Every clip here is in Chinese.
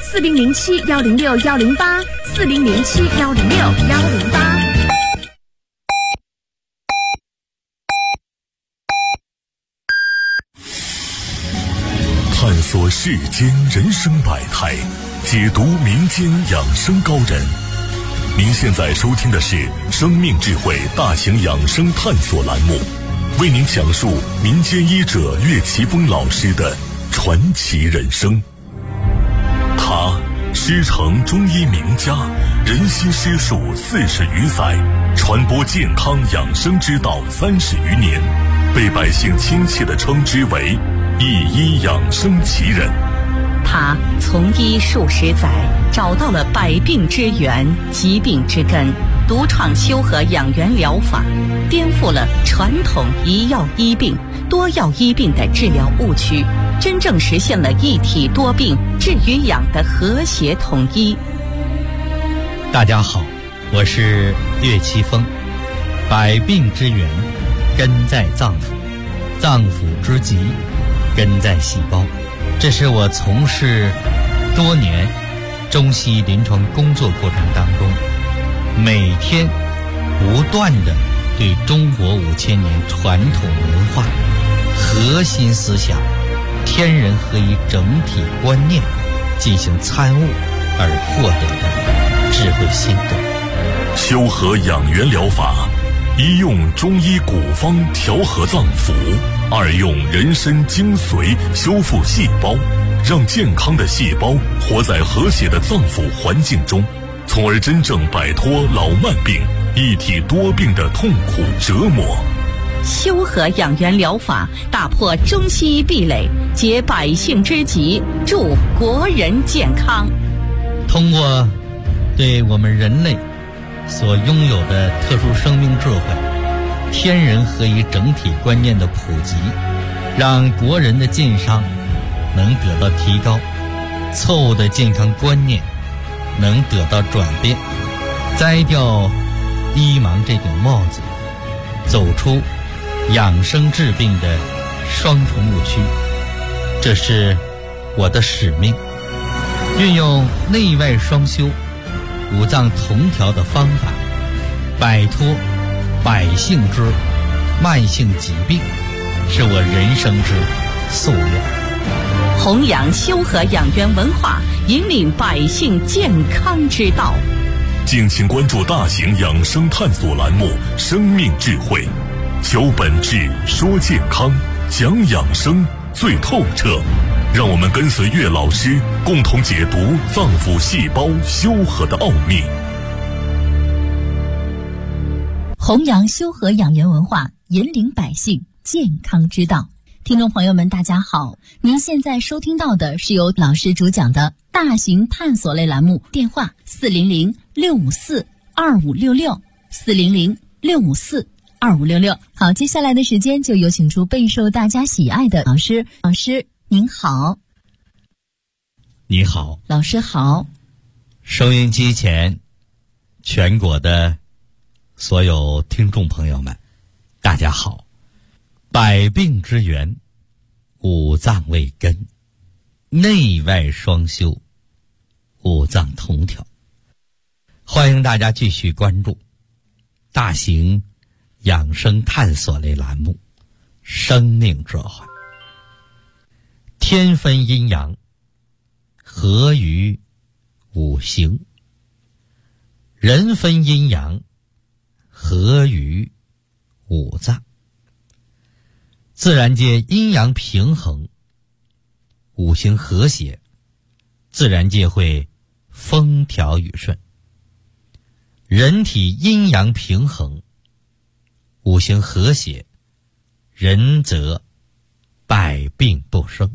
4007-106-108，4007-106-108。 探索世间人生百态，解读民间养生高人。您现在收听的是生命智慧大型养生探索栏目，为您讲述民间医者岳奇峰老师的传奇人生。他师承中医名家，人心师术40余载，传播健康养生之道30余年，被百姓亲切地称之为一医养生奇人。 他从医数十载，找到了百病之源、疾病之根，独创修和养元疗法，颠覆了传统一药医病、多药医病的治疗误区，真正实现了一体多病、治与养的和谐统一。 大家好，我是岳奇峰。百病之源根在脏腑，脏腑之疾根在细胞。这是我从事多年中西医临床工作过程当中，每天不断地对中国5000年传统文化核心思想天人合一整体观念进行参悟而获得的智慧心得。 修和养元疗法，一用中医古方调和脏腑，二用人参精髓修复细胞，让健康的细胞活在和谐的脏腑环境中，从而真正摆脱老慢病、一体多病的痛苦折磨。 修和养元疗法打破中西医壁垒，解百姓之急，助国人健康。 通过对我们人类所拥有的特殊生命智慧、天人合一整体观念的普及，让国人的健康能得到提高，错误的健康观念能得到转变，摘掉医盲这顶帽子，走出养生治病的双重误区。这是我的使命，运用内外双修、五脏同调的方法，摆脱百姓之慢性疾病，是我人生之夙愿。 弘扬修和养元文化，引领百姓健康之道。 敬请关注大型养生探索栏目《生命智慧》，求本质，说健康，讲养生最透彻。让我们跟随岳老师，共同解读脏腑细胞修和的奥秘。 弘扬修和养元文化，引领百姓健康之道。听众朋友们，大家好，您现在收听到的是由老师主讲的大型探索类栏目，电话400-654-2566，400-654-2566。好，接下来的时间就有请出备受大家喜爱的老师。老师您好。 你好。 老师好。 收音机前全国的所有听众朋友们，大家好。百病之源，五脏为根，内外双修，五脏同调。欢迎大家继续关注大型养生探索类栏目《生命智慧》。天分阴阳，合于五行；人分阴阳，合于五脏。自然界阴阳平衡，五行和谐，自然界会风调雨顺。人体阴阳平衡，五行和谐，人则百病不生。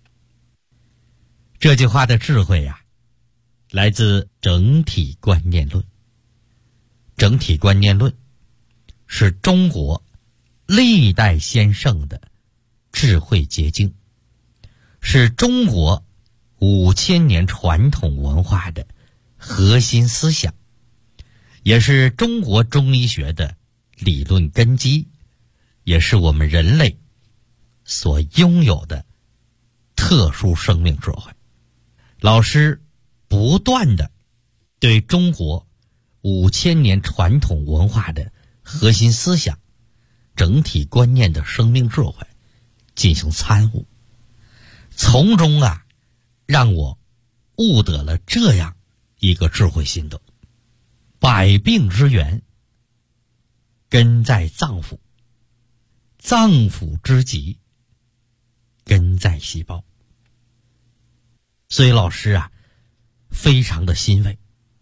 这句话的智慧呀，来自整体观念论。整体观念论是中国历代先圣的智慧结晶，是中国5000年传统文化的核心思想，也是中国中医学的理论根基，也是我们人类所拥有的特殊生命智慧。老师不断的对中国5000年传统文化的核心思想、整体观念的生命智慧进行参悟，从中让我悟得了这样一个智慧心得：百病之源根在脏腑，脏腑之疾根在细胞。所以老师非常的欣慰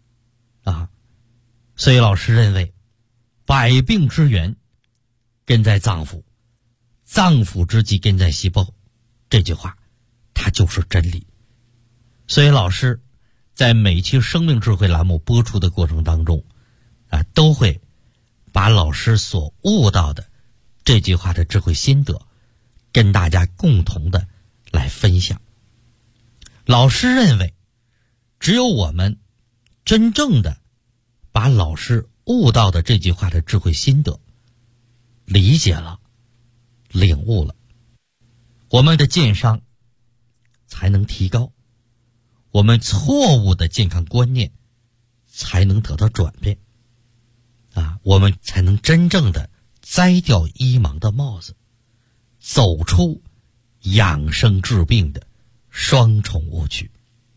所以老师认为百病之源根在脏腑，脏腑之疾根在细胞，这句话它就是真理。所以老师在每期生命智慧栏目播出的过程当中都会把老师所悟到的这句话的智慧心得跟大家共同的来分享。老师认为，只有我们真正的把老师悟到的这句话的智慧心得理解了、领悟了，我们的健商才能提高，我们错误的健康观念才能得到转变我们才能真正的摘掉医盲的帽子，走出养生治病的双重误区。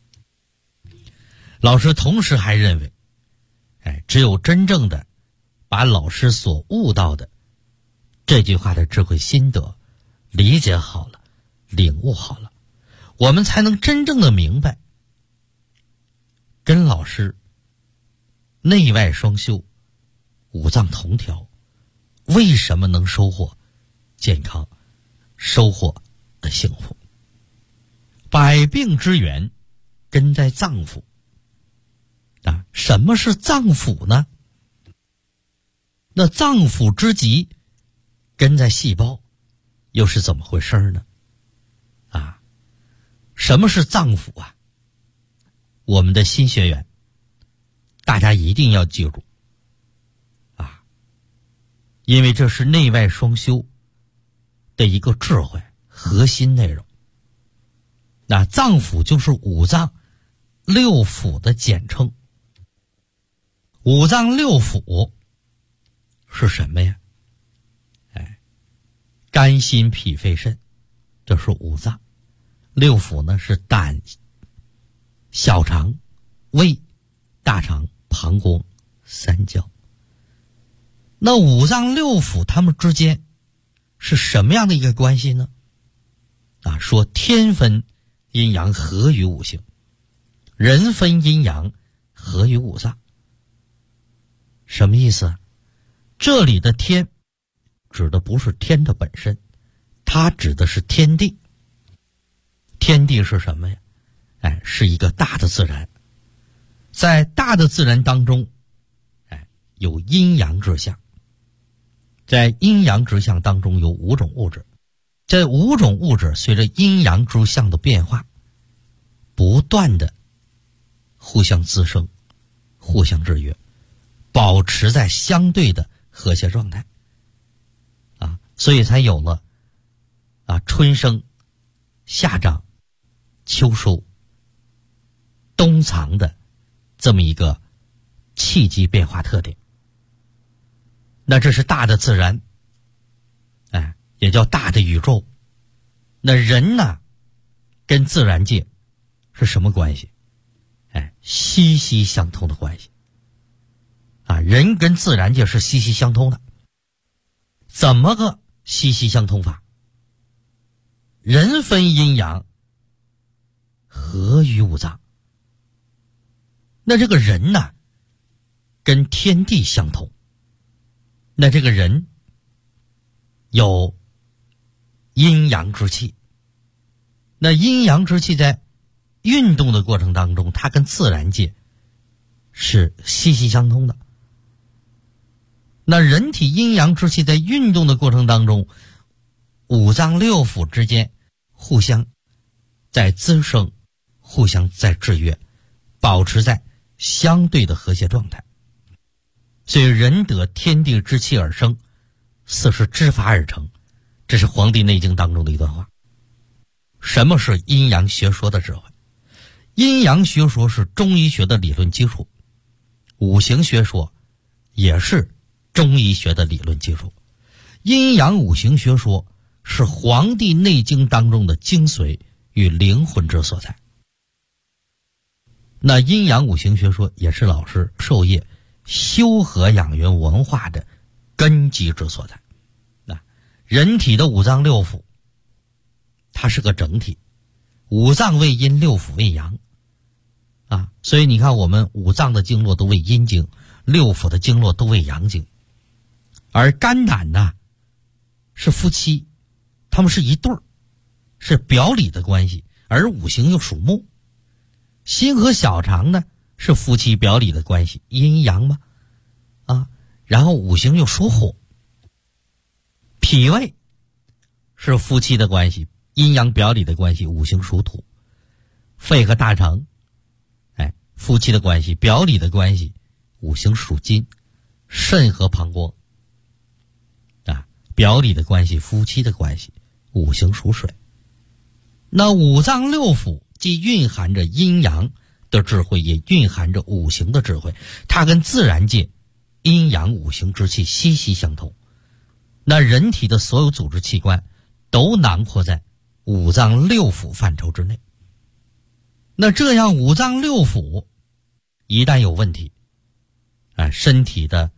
老师同时还认为，只有真正的把老师所悟到的这句话的智慧心得理解好了、领悟好了，我们才能真正的明白，跟老师内外双修、五脏同调，为什么能收获健康、收获的幸福？百病之源根在脏腑什么是脏腑呢？那脏腑之疾根在细胞，又是怎么回事呢？什么是脏腑我们的新学员大家一定要记住因为这是内外双修的一个智慧核心内容。那脏腑就是五脏六腑的简称。五脏六腑是什么呀？肝心脾肺肾，这是五脏。六腑呢是胆、小肠、胃、大肠、膀胱、三焦。那五脏六腑它们之间是什么样的一个关系呢？说天分阴阳合于五行，人分阴阳合于五脏。什么意思？这里的天指的不是天的本身，它指的是天地。天地是什么呀？是一个大的自然。在大的自然当中有阴阳之象，在阴阳之象当中有五种物质，这五种物质随着阴阳之象的变化不断的互相滋生、互相制约，保持在相对的和谐状态所以才有了春生、夏长、秋收、冬藏的这么一个气机变化特点。那这是大的自然也叫大的宇宙。那人呢跟自然界是什么关系？息息相通的关系人跟自然界是息息相通的。怎么个息息相通法？人分阴阳合于五脏。那这个人呢跟天地相通，那这个人有阴阳之气，那阴阳之气在运动的过程当中，它跟自然界是息息相通的。那人体阴阳之气在运动的过程当中，五脏六腑之间互相在滋生，互相在制约，保持在相对的和谐状态。所以人得天地之气而生，四时之法而成，这是《黄帝内经》当中的一段话。什么是阴阳学说的智慧？ 阴阳学说是中医学的理论基础，五行学说也是中医学的理论基础。阴阳五行学说是《黄帝内经》当中的精髓与灵魂之所在。那阴阳五行学说也是老师授业修和养元文化的根基之所在。人体的五脏六腑它是个整体，五脏为阴，六腑为阳所以你看我们五脏的经络都为阴经，六腑的经络都为阳经。而肝胆呢是夫妻，他们是一对儿，是表里的关系，而五行又属木。心和小肠呢是夫妻表里的关系，阴阳嘛然后五行又属火。脾胃是夫妻的关系，阴阳表里的关系，五行属土。肺和大肠夫妻的关系，表里的关系，五行属金。肾和膀胱表里的关系，夫妻的关系，五行属水。那五脏六腑既蕴含着阴阳的智慧，也蕴含着五行的智慧，它跟自然界阴阳五行之气息息相通。那人体的所有组织器官都囊括在五脏六腑范畴之内。那这样五脏六腑一旦有问题身体的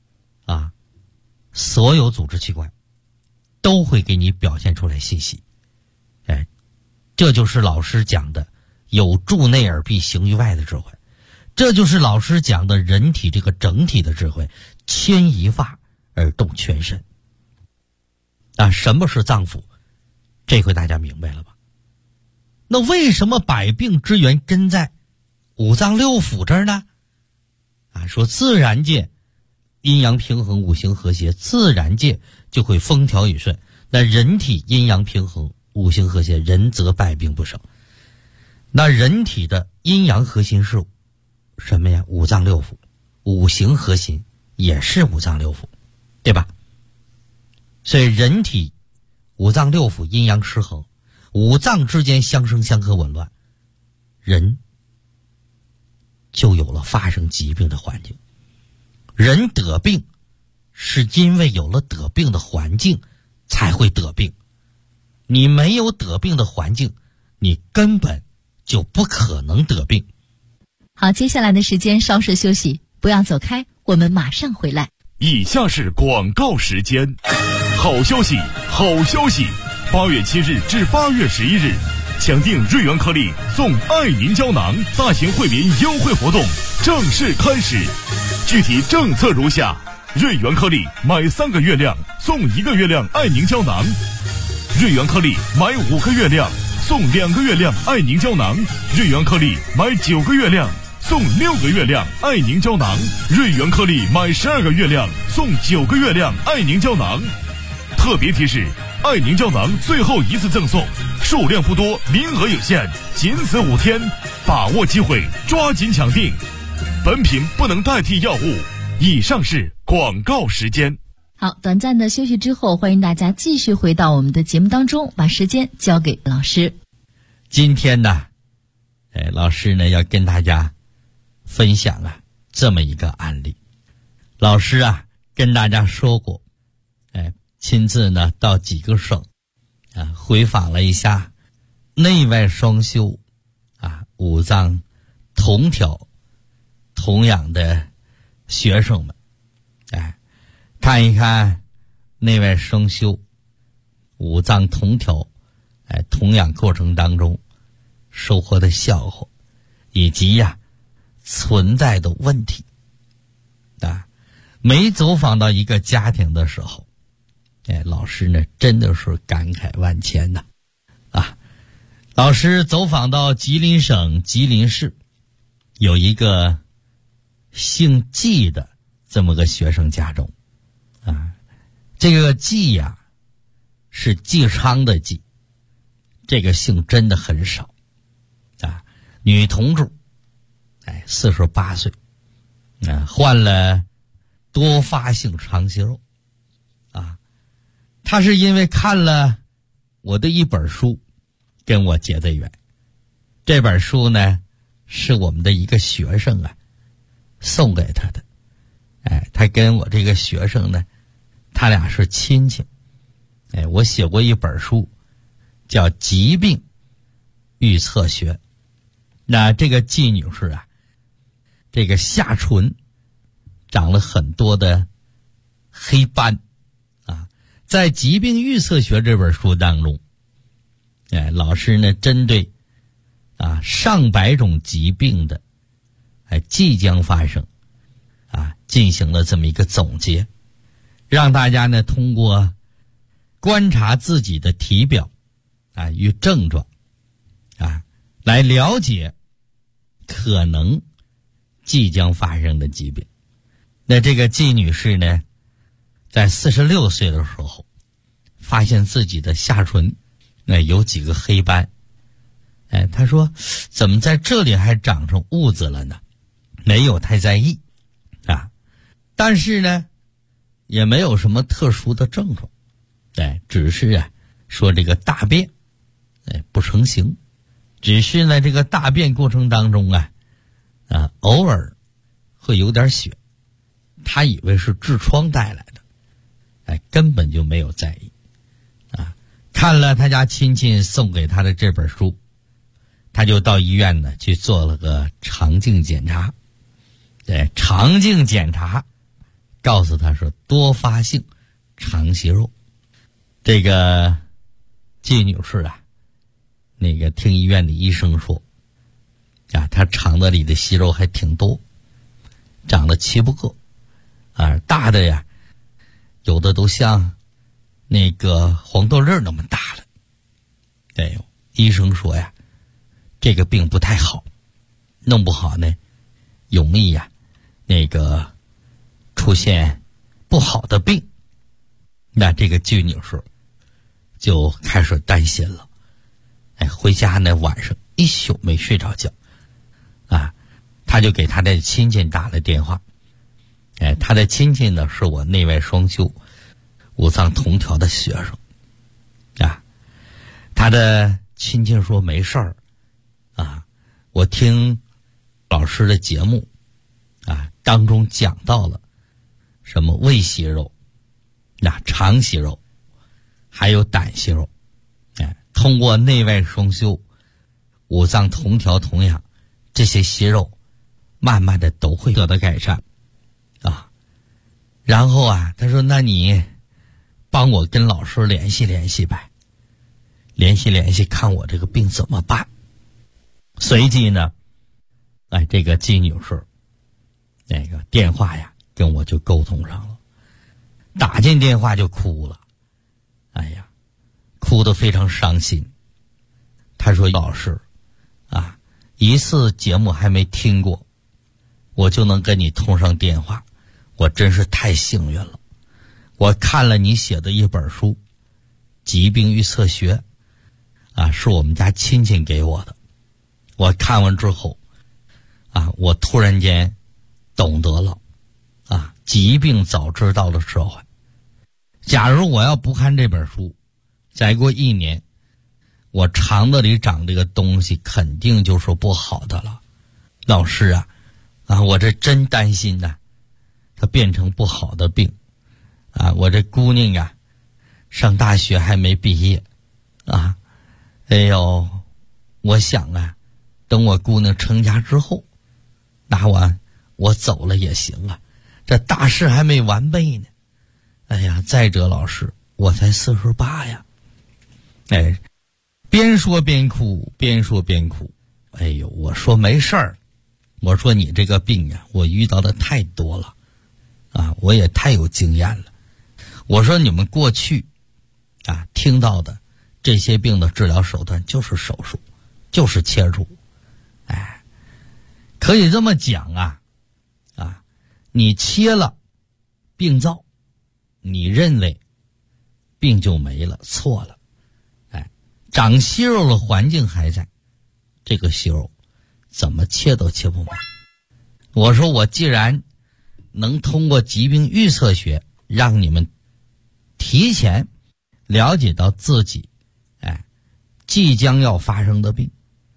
所有组织器官都会给你表现出来信息。这就是老师讲的有助内而必行于外的智慧，这就是老师讲的人体这个整体的智慧，牵一发而动全身。什么是脏腑？这回大家明白了吧？那为什么百病之源根在五脏六腑这儿呢？说自然界阴阳平衡，五行和谐，自然界就会风调雨顺。那人体阴阳平衡，五行和谐，人则百病不生。那人体的阴阳核心是什么呀？五脏六腑。五行核心也是五脏六腑，对吧？所以人体五脏六腑阴阳失衡，五脏之间相生相克紊乱，人就有了发生疾病的环境。人得病是因为有了得病的环境才会得病，你没有得病的环境，你根本就不可能得病。 好，接下来的时间稍事休息，不要走开，我们马上回来。 以下是广告时间。好消息，好消息！8月7日至8月11日，抢订瑞元颗粒送爱宁胶囊大型惠民优惠活动正式开始。具体政策如下：瑞元颗粒买3个月亮送1个月亮爱宁胶囊；瑞元颗粒买5个月亮送2个月亮爱宁胶囊；瑞元颗粒买9个月亮送6个月亮爱宁胶囊；瑞元颗粒买12个月亮送9个月亮爱宁胶囊。特别提示：爱宁胶囊最后一次赠送，数量不多，名额有限，仅此5天，把握机会，抓紧抢订。本品不能代替药物。以上是广告时间。 好，短暂的休息之后，欢迎大家继续回到我们的节目当中，把时间交给老师。 今天呢，老师呢要跟大家分享这么一个案例。老师跟大家说过，亲自呢到几个省回访了一下内外双修五脏同调同养的学生们，看一看内外双修五脏同调同养过程当中收获的效果，以及存在的问题。每走访到一个家庭的时候，老师呢真的是感慨万千呐！老师走访到吉林省吉林市，有一个姓季的这么个学生家中，这个季是季昌的季，这个姓真的很少女同志48岁，患了多发性肠息肉她是因为看了我的一本书跟我结的缘。这本书呢是我们的一个学生啊送给他的。他跟我这个学生呢，他俩是亲戚。我写过一本书叫《疾病预测学》。那这个季女士啊，这个下唇长了很多的黑斑啊。在《疾病预测学》这本书当中，老师呢针对上百种疾病的即将发生进行了这么一个总结，让大家呢通过观察自己的体表与症状来了解可能即将发生的疾病。那这个季女士呢，在46岁的时候发现自己的下唇有几个黑斑。她说怎么在这里还长上痦子了呢？没有太在意但是呢也没有什么特殊的症状，只是说这个大便不成形，只是呢这个大便过程当中偶尔会有点血，他以为是痔疮带来的，根本就没有在意看了他家亲戚送给他的这本书，他就到医院呢去做了个肠镜检查。肠镜检查告诉他说多发性肠息肉。这个季女士听医院的医生说她肠子里的息肉还挺多，长了7、8个大的有的都像那个黄豆粒那么大了。医生说这个病不太好，弄不好呢容易出现不好的病。那这个季女士就开始担心了，回家呢晚上一宿没睡着觉她就给她的亲戚打了电话。她的亲戚呢是我内外双修五脏同调的学生她的亲戚说没事儿我听老师的节目当中讲到了什么胃息肉肠息肉还有胆息肉，通过内外双修五脏同调同养，这些息肉慢慢的都会得到改善然后他说那你帮我跟老师联系联系呗，联系看我这个病怎么办。随即呢这个季女士电话跟我就沟通上了，打进电话就哭了，哭得非常伤心。她说老师一次节目还没听过，我就能跟你通上电话，我真是太幸运了。我看了你写的一本书《疾病预测学》是我们家亲戚给我的。我看完之后我突然间懂得了疾病早知道的社会。假如我要不看这本书，再过1年我肠子里长这个东西肯定就是不好的了。老师我这真担心它变成不好的病我这姑娘上大学还没毕业我想等我姑娘成家之后，那我走了也行这大事还没完备呢。再者老师我才48呀。边说边哭，边说边哭。我说没事儿，我说你这个病我遇到的太多了我也太有经验了。我说你们过去听到的这些病的治疗手段就是手术，就是切除。可以这么讲你切了病灶，你认为病就没了，错了。长息肉的环境还在，这个息肉怎么切都切不没。我说我既然能通过疾病预测学让你们提前了解到自己即将要发生的病，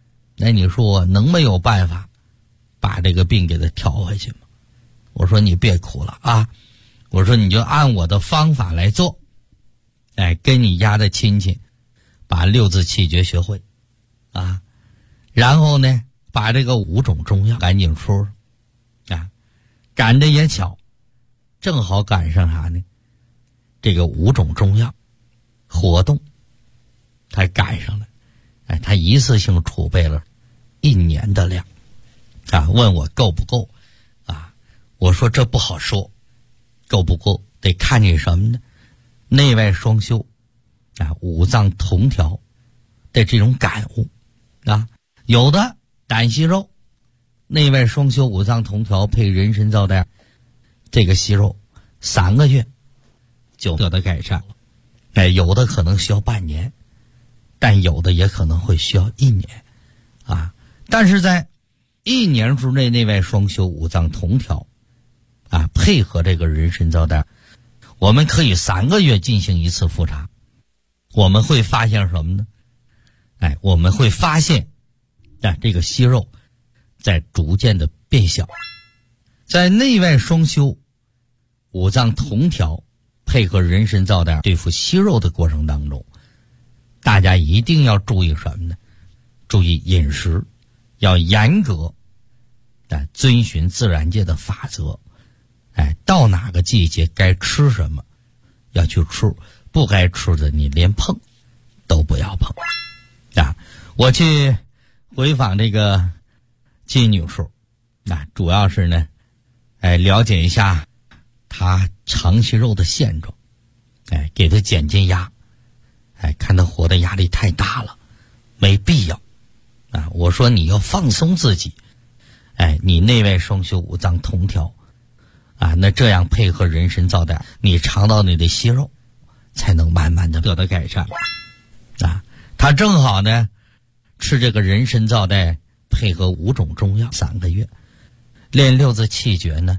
那你说我能没有办法把这个病给它调回去吗？我说你别哭了啊，我说你就按我的方法来做，跟你家的亲戚把六字气诀学会啊，然后呢把这个5种中药赶紧说啊，赶着也巧，正好赶上啥呢？这个5种中药活动他赶上了，他一次性储备了1年的量啊，问我够不够啊？我说这不好说，够不够得看你什么呢？内外双修啊，五脏同调的这种感悟啊，有的胆息肉，内外双修五脏同调配人参皂苷，这个息肉3个月就得到改善了，有的可能需要半年，但有的也可能会需要1年啊。但是在1年之内，内外双修五脏同调啊，配合这个人参皂苷，我们可以3个月进行一次复查，我们会发现什么呢？我们会发现这个息肉在逐渐的变小。在内外双修五脏同调配合人参皂苷对付息肉的过程当中，大家一定要注意什么呢？注意饮食，要严格遵循自然界的法则，到哪个季节该吃什么要去吃，不该吃的你连碰都不要碰啊！我去回访这个季女士，主要是呢，了解一下她肠息肉的现状，给她减减压，看她活的压力太大了，没必要啊！我说你要放松自己，你内外双修五脏同调啊，那这样配合人参皂苷，你肠道内的息肉才能慢慢的得到改善啊。他正好呢吃这个人参皂苷配合5种中药3个月，练6字气诀呢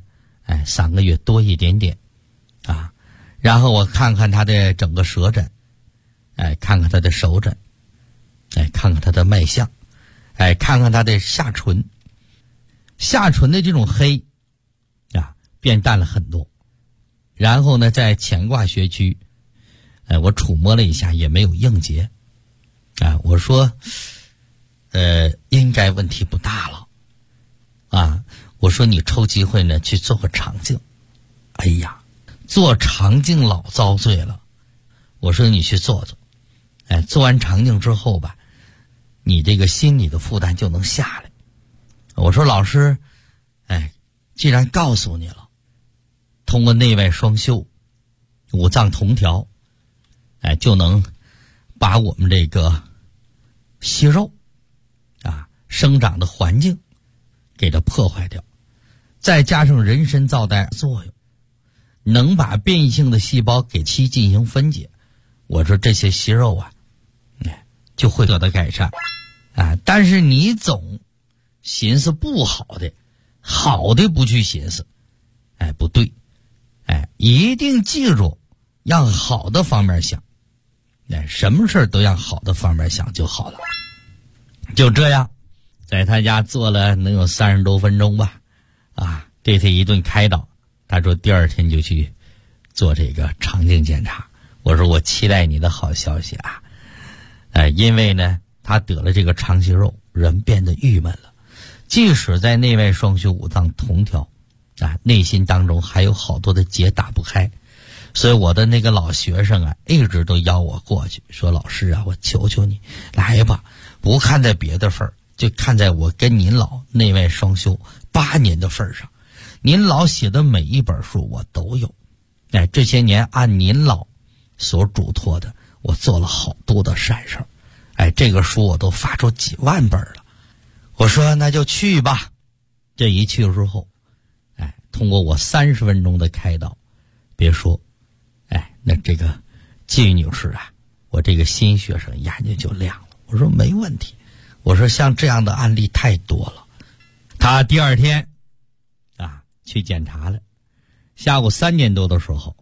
3个月多一点点啊。然后我看看他的整个舌诊，看看他的手诊，看看他的脉象，看看他的下唇的这种黑啊变淡了很多。然后呢在乾卦穴区我触摸了一下，也没有硬结啊。我说应该问题不大了啊。我说你抽机会呢去做个肠镜。哎呀，做肠镜老遭罪了。我说你去做做，做完肠镜之后吧，你这个心理的负担就能下来。我说老师，既然告诉你了，通过内外双修五脏同调，就能把我们这个息肉啊生长的环境给它破坏掉，再加上人参皂苷作用，能把变异性的细胞给其进行分解，我说这些息肉啊就会得到改善啊。但是你总寻思不好的，好的不去寻思，不对，一定记住让好的方面想，什么事都让好的方面想就好了。就这样在他家做了能有30多分钟吧啊，对他一顿开导。他说第2天就去做这个肠镜检查。我说我期待你的好消息啊。因为呢他得了这个肠息肉，人变得郁闷了，即使在内外双修五脏同调啊，内心当中还有好多的结打不开。所以我的那个老学生啊一直都邀我过去，说老师啊，我求求你来吧，不看在别的份儿，就看在我跟您老内外双修8年的份上。您老写的每一本书我都有，这些年按您老所嘱托的，我做了好多的善事儿，这个书我都发出几万本了。我说那就去吧。这一去之后，通过我30分钟的开导，别说，那这个季女士啊，我这个新学生眼睛就亮了。我说没问题，我说像这样的案例太多了。他第2天去检查了，下午3点多的时候，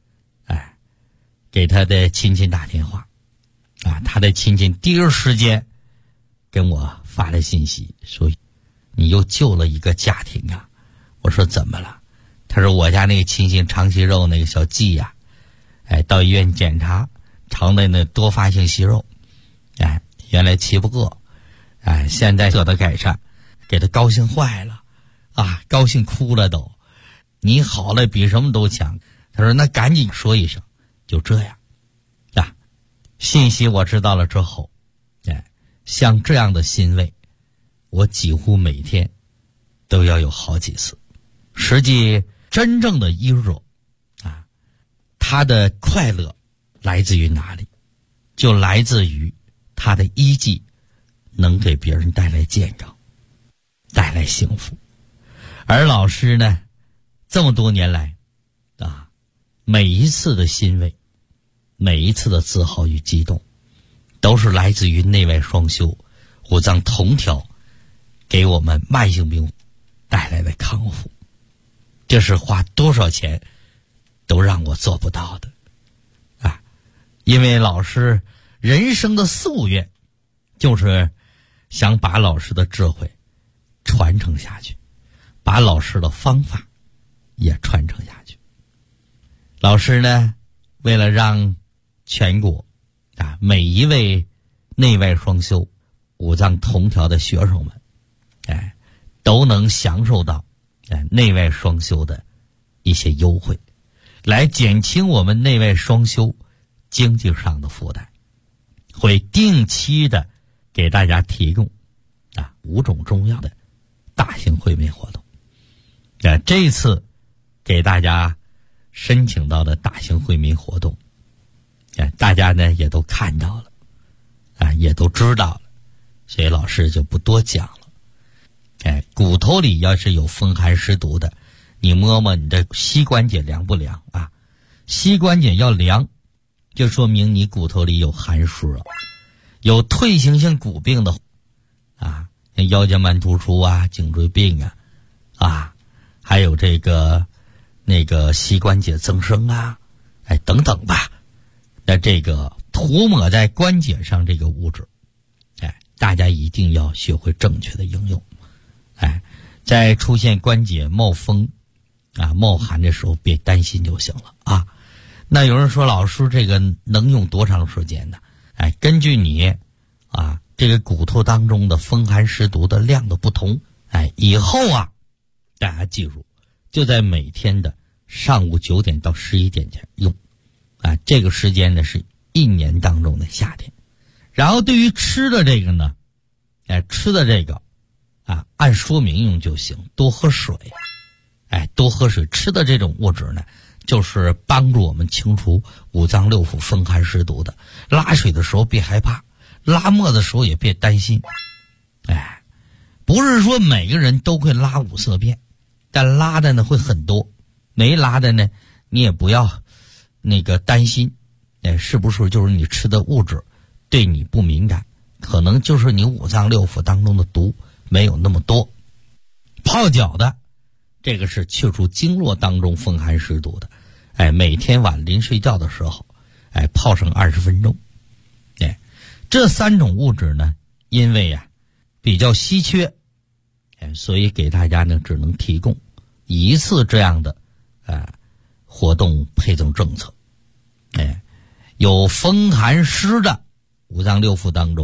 给他的亲戚打电话，他的亲戚第一时间跟我发来信息说你又救了一个家庭啊。我说怎么了？他说我家那个亲戚肠息肉那个小季呀，到医院检查肠内那多发性息肉，原来气不过，现在得到改善，给他高兴坏了啊，高兴哭了都。你好了比什么都强。他说那赶紧说一声。就这样啊，信息我知道了之后，像这样的欣慰我几乎每天都要有好几次。实际真正的医者啊，他的快乐来自于哪里？就来自于他的医技能给别人带来健康，带来幸福。而老师呢，这么多年来啊，每一次的欣慰，每一次的自豪与激动，都是来自于内外双修五脏同调给我们慢性病带来的康复。这是花多少钱都让我做不到的啊！因为老师人生的夙愿就是想把老师的智慧传承下去，把老师的方法也传承下去。老师呢，为了让全国啊每一位内外双修五脏同调的学生们都能享受到内外双修的一些优惠，来减轻我们内外双修经济上的负担，会定期的给大家提供5种中药的大型惠民活动。这一次给大家申请到的大型惠民活动，大家呢也都看到了也都知道了，所以老师就不多讲了。骨头里要是有风寒湿毒的，你摸摸你的膝关节凉不凉啊？膝关节要凉，就说明你骨头里有寒湿了。有退行性骨病的像腰间盘突出啊、颈椎病还有这个膝关节增生等等吧。那这个涂抹在关节上这个物质，大家一定要学会正确的应用。在出现关节冒风冒寒的时候，别担心就行了啊。那有人说老师这个能用多长时间呢？根据你这个骨头当中的风寒湿毒的量的不同，以后大家记住，就在每天的上午9点到11点前用这个时间呢是1年当中的夏天。然后对于吃的这个呢，吃的这个按说明用就行，多喝水。多喝水。吃的这种物质呢，就是帮助我们清除五脏六腑风寒湿毒的。拉水的时候别害怕，拉沫的时候也别担心。不是说每个人都会拉五色便，但拉的呢会很多，没拉的呢你也不要担心，是不是就是你吃的物质对你不敏感，可能就是你五脏六腑当中的毒没有那么多。泡脚的这个是去除经络当中风寒湿毒的，每天晚临睡觉的时候泡上20分钟。这3种物质呢，因为比较稀缺，所以给大家呢只能提供一次这样的活动配赠政策。有风寒湿的五脏六腑当中